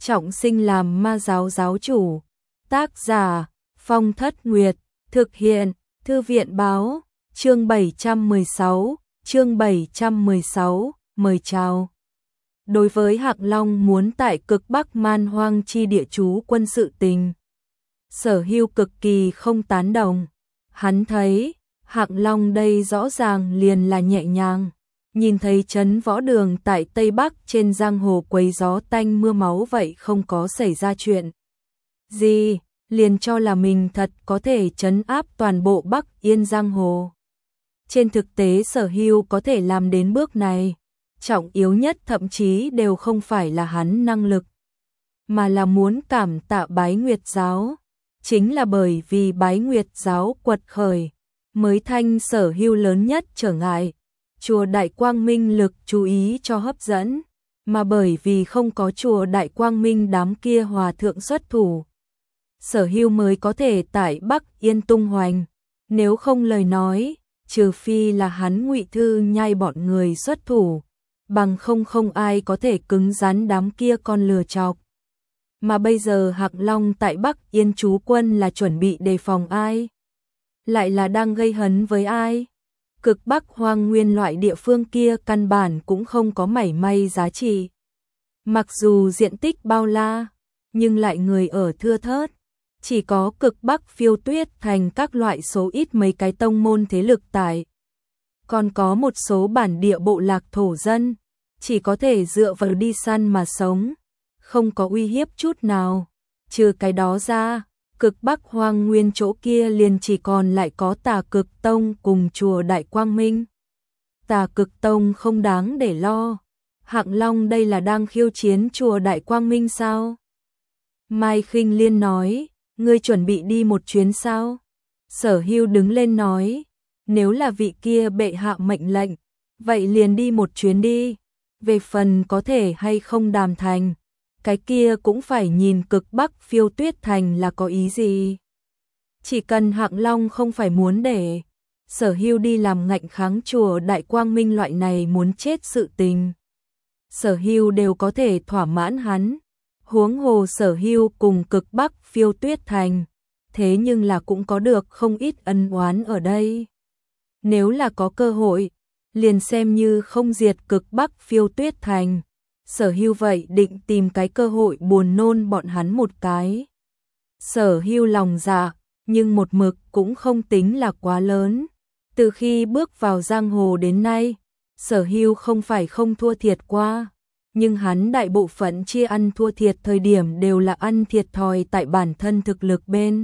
trọng sinh làm ma giáo giáo chủ. Tác giả Phong Thất Nguyệt, thực hiện Thư viện báo, chương 716, mời chào. Đối với Hạc Long muốn tại cực Bắc Man Hoang chi địa trú quân sự tình, Sở Hưu cực kỳ không tán đồng. Hắn thấy, Hạc Long đây rõ ràng liền là nhẹ nhàng, nhìn thấy trấn võ đường tại Tây Bắc trên giang hồ quấy gió tanh mưa máu vậy không có xảy ra chuyện gì, liền cho là mình thật có thể trấn áp toàn bộ Bắc Yên giang hồ. Trên thực tế Sở Hưu có thể làm đến bước này, trọng yếu nhất thậm chí đều không phải là hắn năng lực, mà là muốn cảm tạ Bái Nguyệt giáo. Chính là bởi vì Bái Nguyệt giáo quật khởi, mới thành Sở Hưu lớn nhất trở ngại. Chùa Đại Quang Minh lực chú ý cho hấp dẫn, mà bởi vì không có chùa Đại Quang Minh đám kia hòa thượng xuất thủ, Sở Hưu mới có thể tại Bắc Yên tung hoành. Nếu không lời nói, trừ phi là hắn Ngụy Thư Nhai bọn người xuất thủ, bằng không ai có thể cứng rắn đám kia con lừa chọc. Mà bây giờ Hạc Long tại Bắc Yên trú quân là chuẩn bị đề phòng ai? Lại là đang gây hấn với ai? Cực Bắc hoang nguyên loại địa phương kia căn bản cũng không có mảy may giá trị. Mặc dù diện tích bao la, nhưng lại người ở thưa thớt. Chỉ có Cực Bắc Phiêu Tuyết thành các loại số ít mấy cái tông môn thế lực tại. Còn có một số bản địa bộ lạc thổ dân, chỉ có thể dựa vào đi săn mà sống, không có uy hiếp chút nào. Trừ cái đó ra, Cực Bắc hoang nguyên chỗ kia liền chỉ còn lại có Tà Cực Tông cùng chùa Đại Quang Minh. Tà Cực Tông không đáng để lo. Hạc Long đây là đang khiêu chiến chùa Đại Quang Minh sao? Mai Khinh Liên nói, ngươi chuẩn bị đi một chuyến sao? Sở Hưu đứng lên nói, nếu là vị kia bệ hạ mệnh lệnh, vậy liền đi một chuyến đi. Về phần có thể hay không đàm thành, cái kia cũng phải nhìn Cực Bắc Phiêu Tuyết thành là có ý gì. Chỉ cần Hạc Long không phải muốn để Sở Hưu đi làm ngạnh kháng chùa Đại Quang Minh loại này muốn chết sự tình, Sở Hưu đều có thể thỏa mãn hắn. Huống hồ Sở Hưu cùng Cực Bắc Phiêu Tuyết thành, thế nhưng là cũng có được không ít ân oán ở đây. Nếu là có cơ hội, liền xem như không diệt Cực Bắc Phiêu Tuyết thành, Sở Hưu vậy định tìm cái cơ hội buồn nôn bọn hắn một cái. Sở Hưu lòng dạ, nhưng một mực cũng không tính là quá lớn. Từ khi bước vào giang hồ đến nay, Sở Hưu không phải không thua thiệt qua, nhưng hắn đại bộ phận chia ăn thua thiệt thời điểm đều là ăn thiệt thòi tại bản thân thực lực bên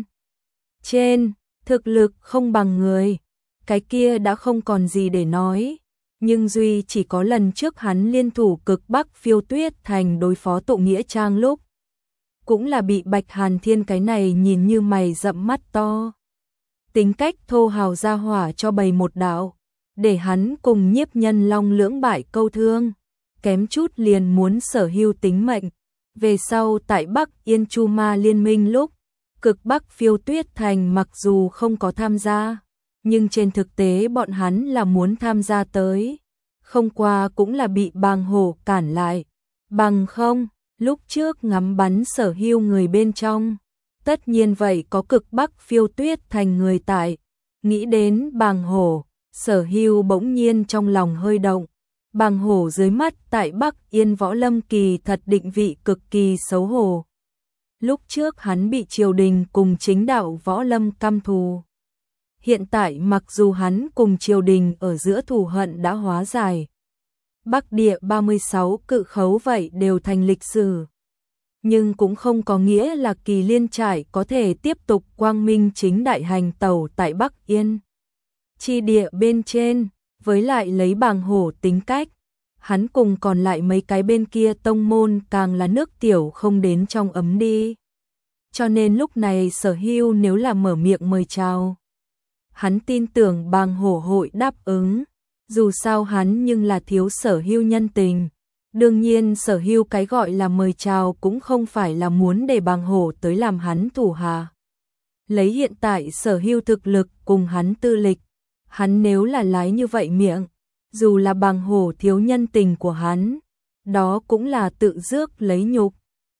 trên. Thực lực không bằng người, cái kia đã không còn gì để nói. Nhưng duy chỉ có lần trước hắn liên thủ Cực Bắc Phiêu Tuyết thành đối phó Tụ Nghĩa Trang lúc, cũng là bị Bạch Hàn Thiên cái này nhìn như mày rậm mắt to, tính cách thô hào ra hỏa cho bày một đạo, để hắn cùng Nhiếp Nhân Long lưỡng bại câu thương, kém chút liền muốn Sở Hưu tính mệnh. Về sau tại Bắc Yên Chu Ma liên minh lúc, Cực Bắc Phiêu Tuyết thành mặc dù không có tham gia, nhưng trên thực tế bọn hắn là muốn tham gia tới, không qua cũng là bị Bàng Hổ cản lại. Bằng không, lúc trước ngắm bắn Sở Hưu người bên trong, tất nhiên vậy có Cực Bắc Phiêu Tuyết thành người tại. Nghĩ đến Bàng Hổ, Sở Hưu bỗng nhiên trong lòng hơi động. Bàng Hổ dưới mắt tại Bắc Yên Võ Lâm kỳ thật định vị cực kỳ xấu hổ. Lúc trước hắn bị triều đình cùng chính đạo Võ Lâm căm thù. Hiện tại mặc dù hắn cùng triều đình ở giữa thù hận đã hóa giải, Bắc địa 36 cự khấu vậy đều thành lịch sử, nhưng cũng không có nghĩa là Kỳ Liên Trại có thể tiếp tục quang minh chính đại hành tẩu tại Bắc Yên chi địa bên trên. Với lại lấy Bàng Hổ tính cách, hắn cùng còn lại mấy cái bên kia tông môn càng là nước tiểu không đến trong ấm đi. Cho nên lúc này Sở Hưu nếu là mở miệng mời chào, hắn tin tưởng Bàng Hổ hội đáp ứng. Dù sao hắn nhưng là thiếu Sở Hưu nhân tình. Đương nhiên Sở Hưu cái gọi là mời chào cũng không phải là muốn để Bàng Hổ tới làm hắn thủ hạ. Lấy hiện tại Sở Hưu thực lực cùng hắn tư lịch, hắn nếu là lái như vậy miệng, dù là Bàng Hổ thiếu nhân tình của hắn, đó cũng là tự rước lấy nhục.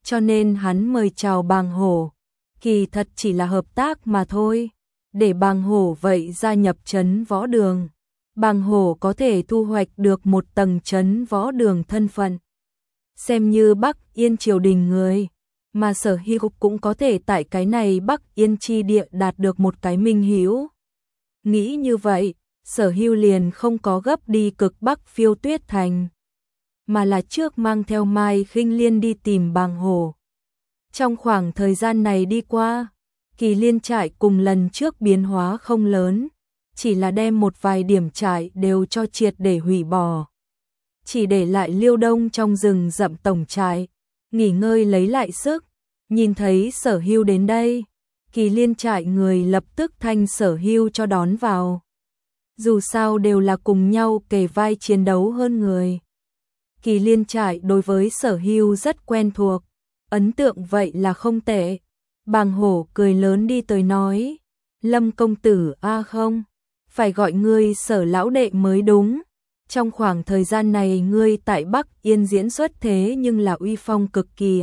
cho nên hắn mời chào Bàng Hổ. Kỳ thật chỉ là hợp tác mà thôi, để Bàng Hổ vậy gia nhập trấn võ đường. Bàng Hổ có thể thu hoạch được một tầng trấn võ đường thân phận, xem như Bắc Yên triều đình người, mà Sở Hưu cũng có thể tại cái này Bắc Yên chi địa đạt được một cái minh hữu. Nghĩ như vậy, Sở Hưu liền không có gấp đi cực Bắc Phiêu Tuyết Thành, mà là trước mang theo Mai Khinh Liên đi tìm Bàng Hổ. Trong khoảng thời gian này đi qua, Kỳ Liên trại cùng lần trước biến hóa không lớn, chỉ là đem một vài điểm trại đều cho triệt để hủy bỏ. Chỉ để lại Liêu Đông trong rừng rậm tổng trại, nghỉ ngơi lấy lại sức. Nhìn thấy Sở Hưu đến đây, Kỳ Liên trại người lập tức thanh Sở Hưu cho đón vào. Dù sao đều là cùng nhau kề vai chiến đấu hơn người. Kỳ Liên trại đối với Sở Hưu rất quen thuộc, ấn tượng vậy là không tệ. Bàng Hổ cười lớn đi tới nói, Lâm công tử không, phải gọi ngươi Sở lão đệ mới đúng. Trong khoảng thời gian này ngươi tại Bắc Yên diễn xuất thế nhưng là uy phong cực kỳ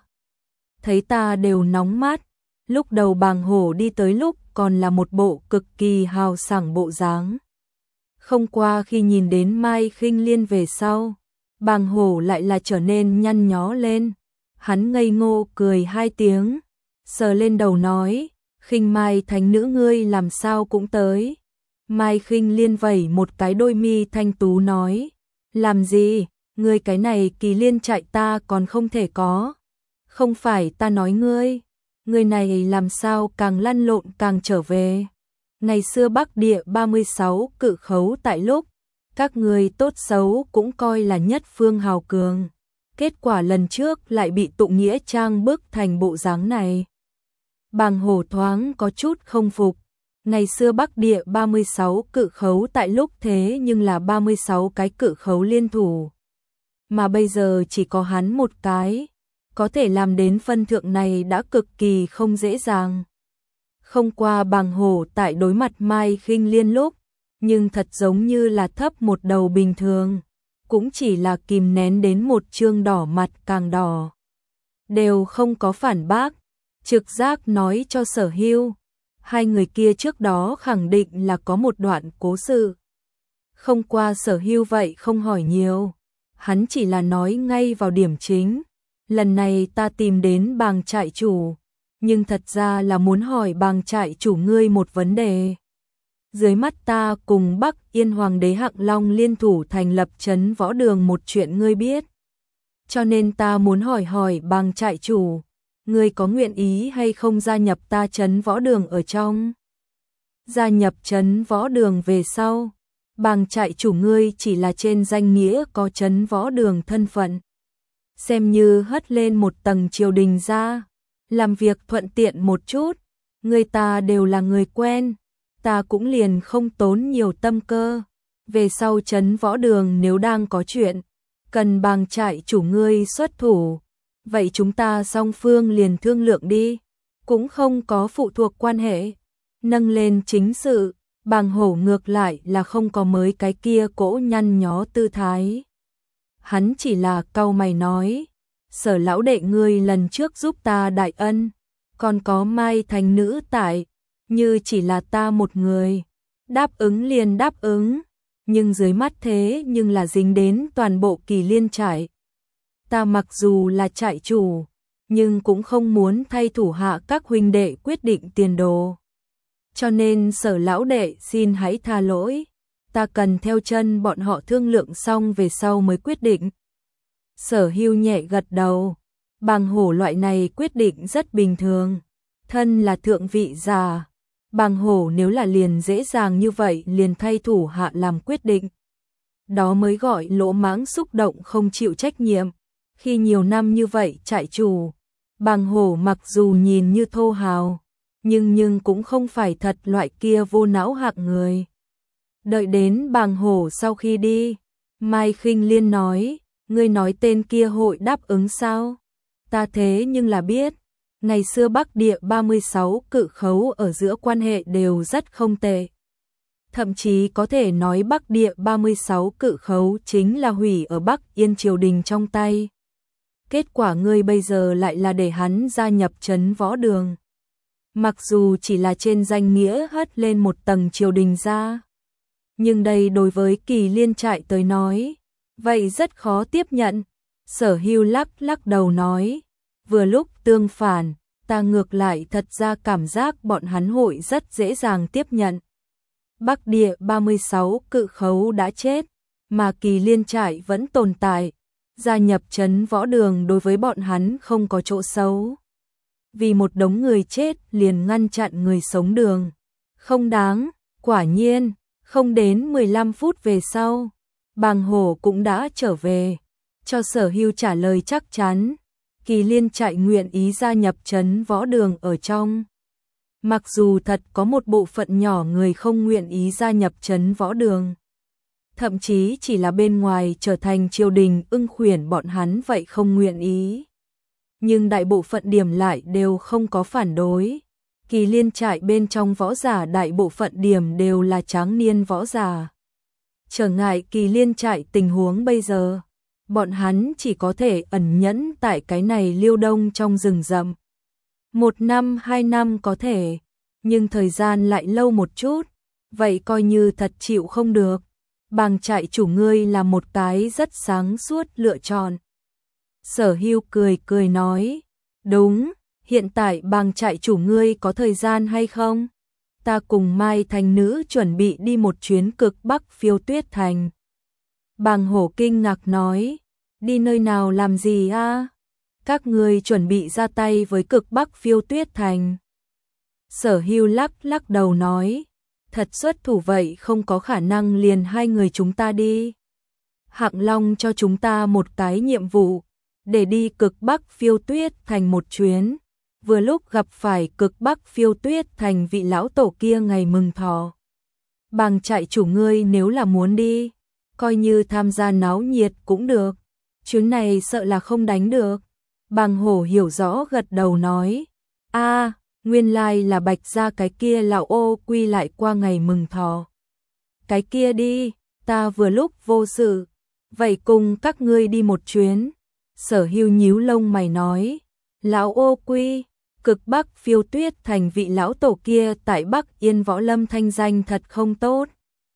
thấy ta đều nóng mắt. Lúc đầu Bàng Hổ đi tới lúc còn là một bộ cực kỳ hào sảng bộ dáng. Không qua khi nhìn đến Mai Khinh Liên về sau, Bàng Hổ lại là trở nên nhăn nhó lên. Hắn ngây ngô cười hai tiếng, sờ lên đầu nói, Khinh Mai thánh nữ ngươi làm sao cũng tới. Mai Khinh Liên vẩy một cái đôi mi thanh tú nói, làm gì, ngươi cái này Kỳ Liên trại ta còn không thể có. Không phải ta nói ngươi, người này làm sao càng lăn lộn càng trở về. Ngày xưa Bắc Địa 36 cự khấu tại lúc, các người tốt xấu cũng coi là nhất phương hào cường. Kết quả lần trước lại bị Tụng Nghĩa Trang bức thành bộ dáng này. Bàng Hổ thoáng có chút không phục. Ngày xưa Bắc Địa 36 cự khấu tại lúc thế nhưng là 36 cái cự khấu liên thủ. Mà bây giờ chỉ có hắn một cái. Có thể làm đến phân thượng này đã cực kỳ không dễ dàng. Không qua Bàng Hổ tại đối mặt Mai Khinh Liên lúc, nhưng thật giống như là thấp một đầu bình thường. Cũng chỉ là kìm nén đến một trương đỏ mặt càng đỏ. Đều không có phản bác, trực giác nói cho Sở Hưu. Hai người kia trước đó khẳng định là có một đoạn cố sự. Không qua Sở Hưu vậy không hỏi nhiều. Hắn chỉ là nói ngay vào điểm chính. Lần này ta tìm đến Bàng trại chủ, nhưng thật ra là muốn hỏi Bàng trại chủ ngươi một vấn đề. Dưới mắt ta cùng Bắc Yên Hoàng đế Hạng Long liên thủ thành lập trấn võ đường một chuyện ngươi biết. Cho nên ta muốn hỏi Bàng trại chủ, ngươi có nguyện ý hay không gia nhập ta trấn võ đường ở trong? Gia nhập trấn võ đường về sau, Bàng trại chủ ngươi chỉ là trên danh nghĩa có trấn võ đường thân phận. Xem như hất lên một tầng triều đình ra, làm việc thuận tiện một chút, người ta đều là người quen, ta cũng liền không tốn nhiều tâm cơ. Về sau trấn võ đường nếu đang có chuyện, cần Bàng trại chủ ngươi xuất thủ, vậy chúng ta song phương liền thương lượng đi, cũng không có phụ thuộc quan hệ. Nâng lên chính sự, Bàng Hổ ngược lại là không có mới cái kia cỗ nhăn nhó tư thái. Hắn chỉ là cau mày nói, Sở lão đệ ngươi lần trước giúp ta đại ân, còn có Mai thành nữ tại, như chỉ là ta một người, đáp ứng liền đáp ứng, nhưng dưới mắt thế nhưng là dính đến toàn bộ Kỳ Liên trại. Ta mặc dù là trại chủ, nhưng cũng không muốn thay thủ hạ các huynh đệ quyết định tiền đồ. Cho nên Sở lão đệ xin hãy tha lỗi, ta cần theo chân bọn họ thương lượng xong về sau mới quyết định. Sở Hưu nhẹ gật đầu, Bàng Hổ loại này quyết định rất bình thường, thân là thượng vị già, Bàng Hổ nếu là liền dễ dàng như vậy liền thay thủ hạ làm quyết định. Đó mới gọi lỗ mãng xúc động không chịu trách nhiệm. Khi nhiều năm như vậy trại chủ, Bàng Hổ mặc dù nhìn như thô hào, nhưng cũng không phải thật loại kia vô não hạng người. Đợi đến Bàng Hổ sau khi đi, Mai Khinh Liên nói, ngươi nói tên kia hội đáp ứng sao? Ta thế nhưng là biết, ngày xưa Bắc Địa 36 cự khấu ở giữa quan hệ đều rất không tệ. Thậm chí có thể nói Bắc Địa 36 cự khấu chính là hủy ở Bắc Yên triều đình trong tay. kết quả ngươi bây giờ lại là để hắn gia nhập trấn võ đường. Mặc dù chỉ là trên danh nghĩa hất lên một tầng triều đình ra, nhưng đây đối với Kỳ Liên Trại tới nói, vậy rất khó tiếp nhận. Sở Hưu lắc lắc đầu nói, vừa lúc tương phản, ta ngược lại thật ra cảm giác bọn hắn hội rất dễ dàng tiếp nhận. Bắc Địa 36 cự khấu đã chết, mà Kỳ Liên Trại vẫn tồn tại, gia nhập trấn võ đường đối với bọn hắn không có chỗ xấu. Vì một đống người chết liền ngăn chặn người sống đường, không đáng. Quả nhiên, không đến 15 phút về sau, Bàng Hổ cũng đã trở về, cho Sở Hưu trả lời chắc chắn, Kỳ Liên Trại nguyện ý gia nhập trấn võ đường ở trong. Mặc dù thật có một bộ phận nhỏ người không nguyện ý gia nhập trấn võ đường, thậm chí chỉ là bên ngoài trở thành triều đình ưng khuyển bọn hắn vậy không nguyện ý. Nhưng đại bộ phận điểm lại đều không có phản đối. Kỳ Liên Trại bên trong võ giả đại bộ phận điểm đều là tráng niên võ giả. Trở ngại Kỳ Liên Trại tình huống bây giờ, bọn hắn chỉ có thể ẩn nhẫn tại cái này liêu đông trong rừng rậm. 1 năm 2 năm có thể, nhưng thời gian lại lâu một chút, vậy coi như thật chịu không được. Bàng trại chủ ngươi là một cái rất sáng suốt lựa chọn. Sở Hưu cười cười nói, đúng, hiện tại Bàng trại chủ ngươi có thời gian hay không? Ta cùng Mai Thành Nữ chuẩn bị đi một chuyến cực Bắc Phiêu Tuyết Thành. Bàng Hổ kinh ngạc nói, đi nơi nào làm gì a? Các ngươi chuẩn bị ra tay với cực Bắc Phiêu Tuyết Thành. Sở Hưu lắc lắc đầu nói, thật xuất thủ vậy không có khả năng liền hai người chúng ta đi. Hạng Long cho chúng ta một cái nhiệm vụ, để đi cực Bắc Phiêu Tuyết Thành một chuyến. Vừa lúc gặp phải cực Bắc Phiêu Tuyết Thành vị lão tổ kia ngày mừng thọ. Bàng trại chủ ngươi nếu là muốn đi, coi như tham gia náo nhiệt cũng được. Chuyến này sợ là không đánh được. Bàng Hổ hiểu rõ gật đầu nói, a, nguyên lai là Bạch gia cái kia lão ô quy lại qua ngày mừng thọ. Cái kia đi, ta vừa lúc vô sự, vậy cùng các ngươi đi một chuyến. Sở Hưu nhíu lông mày nói, lão ô quy, cực Bắc Phiêu Tuyết Thành vị lão tổ kia tại Bắc Yên Võ Lâm thanh danh thật không tốt.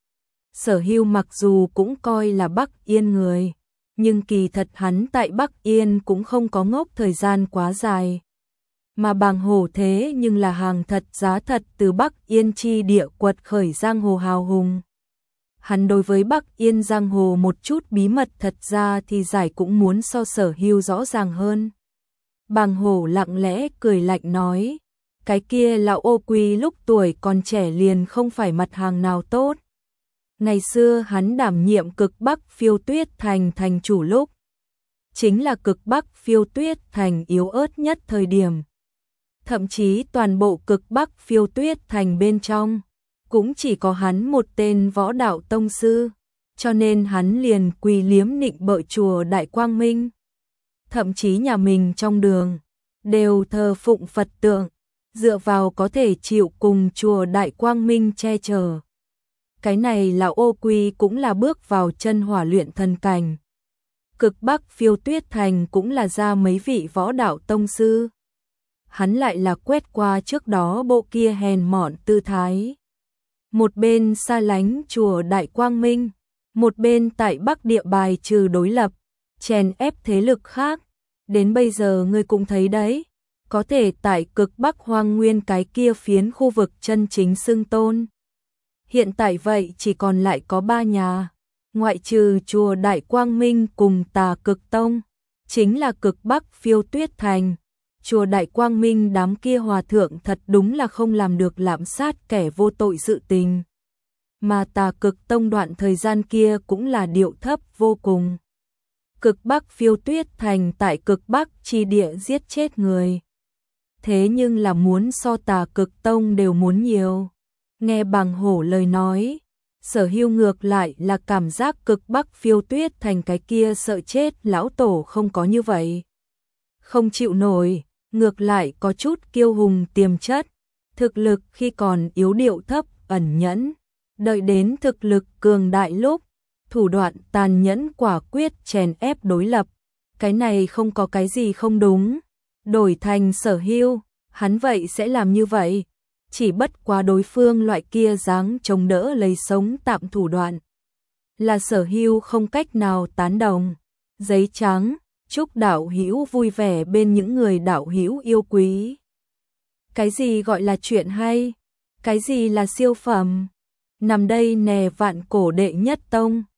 Sở Hưu mặc dù cũng coi là Bắc Yên người, nhưng kỳ thật hắn tại Bắc Yên cũng không có ngốc thời gian quá dài. Mà Bàng Hổ thế nhưng là hàng thật giá thật từ Bắc Yên chi địa quật khởi giang hồ hào hùng. Hắn đối với Bắc Yên giang hồ một chút bí mật thật ra thì giải cũng muốn so Sở Hưu rõ ràng hơn. Bàng Hổ lặng lẽ cười lạnh nói, cái kia lão ô quy lúc tuổi còn trẻ liền không phải mặt hàng nào tốt. Ngày xưa hắn đảm nhiệm cực Bắc Phiêu Tuyết Thành thành chủ lúc, chính là cực Bắc Phiêu Tuyết Thành yếu ớt nhất thời điểm. Thậm chí toàn bộ cực Bắc Phiêu Tuyết Thành bên trong, cũng chỉ có hắn một tên võ đạo tông sư, cho nên hắn liền quỳ liếm nịnh bợ chùa Đại Quang Minh. Thậm chí nhà mình trong đường, đều thờ phụng Phật tượng, dựa vào có thể chịu cùng chùa Đại Quang Minh che chở. Cái này là ô quy cũng là bước vào chân hỏa luyện thần cảnh. Cực Bắc Phiêu Tuyết Thành cũng là ra mấy vị võ đạo tông sư. Hắn lại là quét qua trước đó bộ kia hèn mọn tư thái. Một bên xa lánh chùa Đại Quang Minh, một bên tại Bắc Địa bài trừ đối lập, chèn ép thế lực khác. Đến bây giờ ngươi cũng thấy đấy, có thể tại cực Bắc Hoang Nguyên cái kia phiến khu vực chân chính xưng tôn. Hiện tại vậy chỉ còn lại có 3 nhà, ngoại trừ chùa Đại Quang Minh cùng Tà Cực Tông, chính là cực Bắc Phiêu Tuyết Thành. Chùa Đại Quang Minh đám kia hòa thượng thật đúng là không làm được lạm sát kẻ vô tội sự tình. Mà Tà Cực Tông đoạn thời gian kia cũng là điệu thấp vô cùng. Cực Bắc Phiêu Tuyết Thành tại cực Bắc chi địa giết chết người. Thế nhưng là muốn so Tà Cực Tông đều muốn nhiều. Nghe Bàng Hổ lời nói, Sở Hưu ngược lại là cảm giác cực Bắc Phiêu Tuyết Thành cái kia sợ chết lão tổ không có như vậy. Không chịu nổi, ngược lại có chút kiêu hùng tiềm chất, thực lực khi còn yếu điệu thấp ẩn nhẫn, đợi đến thực lực cường đại lúc, thủ đoạn tàn nhẫn quả quyết chèn ép đối lập, cái này không có cái gì không đúng. Đổi thành Sở Hưu, hắn vậy sẽ làm như vậy. Chỉ bất quá đối phương loại kia dáng chống đỡ lấy sống tạm thủ đoạn. Là Sở Hưu không cách nào tán đồng. Giấy trắng, chúc đạo hữu vui vẻ bên những người đạo hữu yêu quý. Cái gì gọi là chuyện hay? Cái gì là siêu phẩm? Nằm đây nè vạn cổ đệ nhất tông.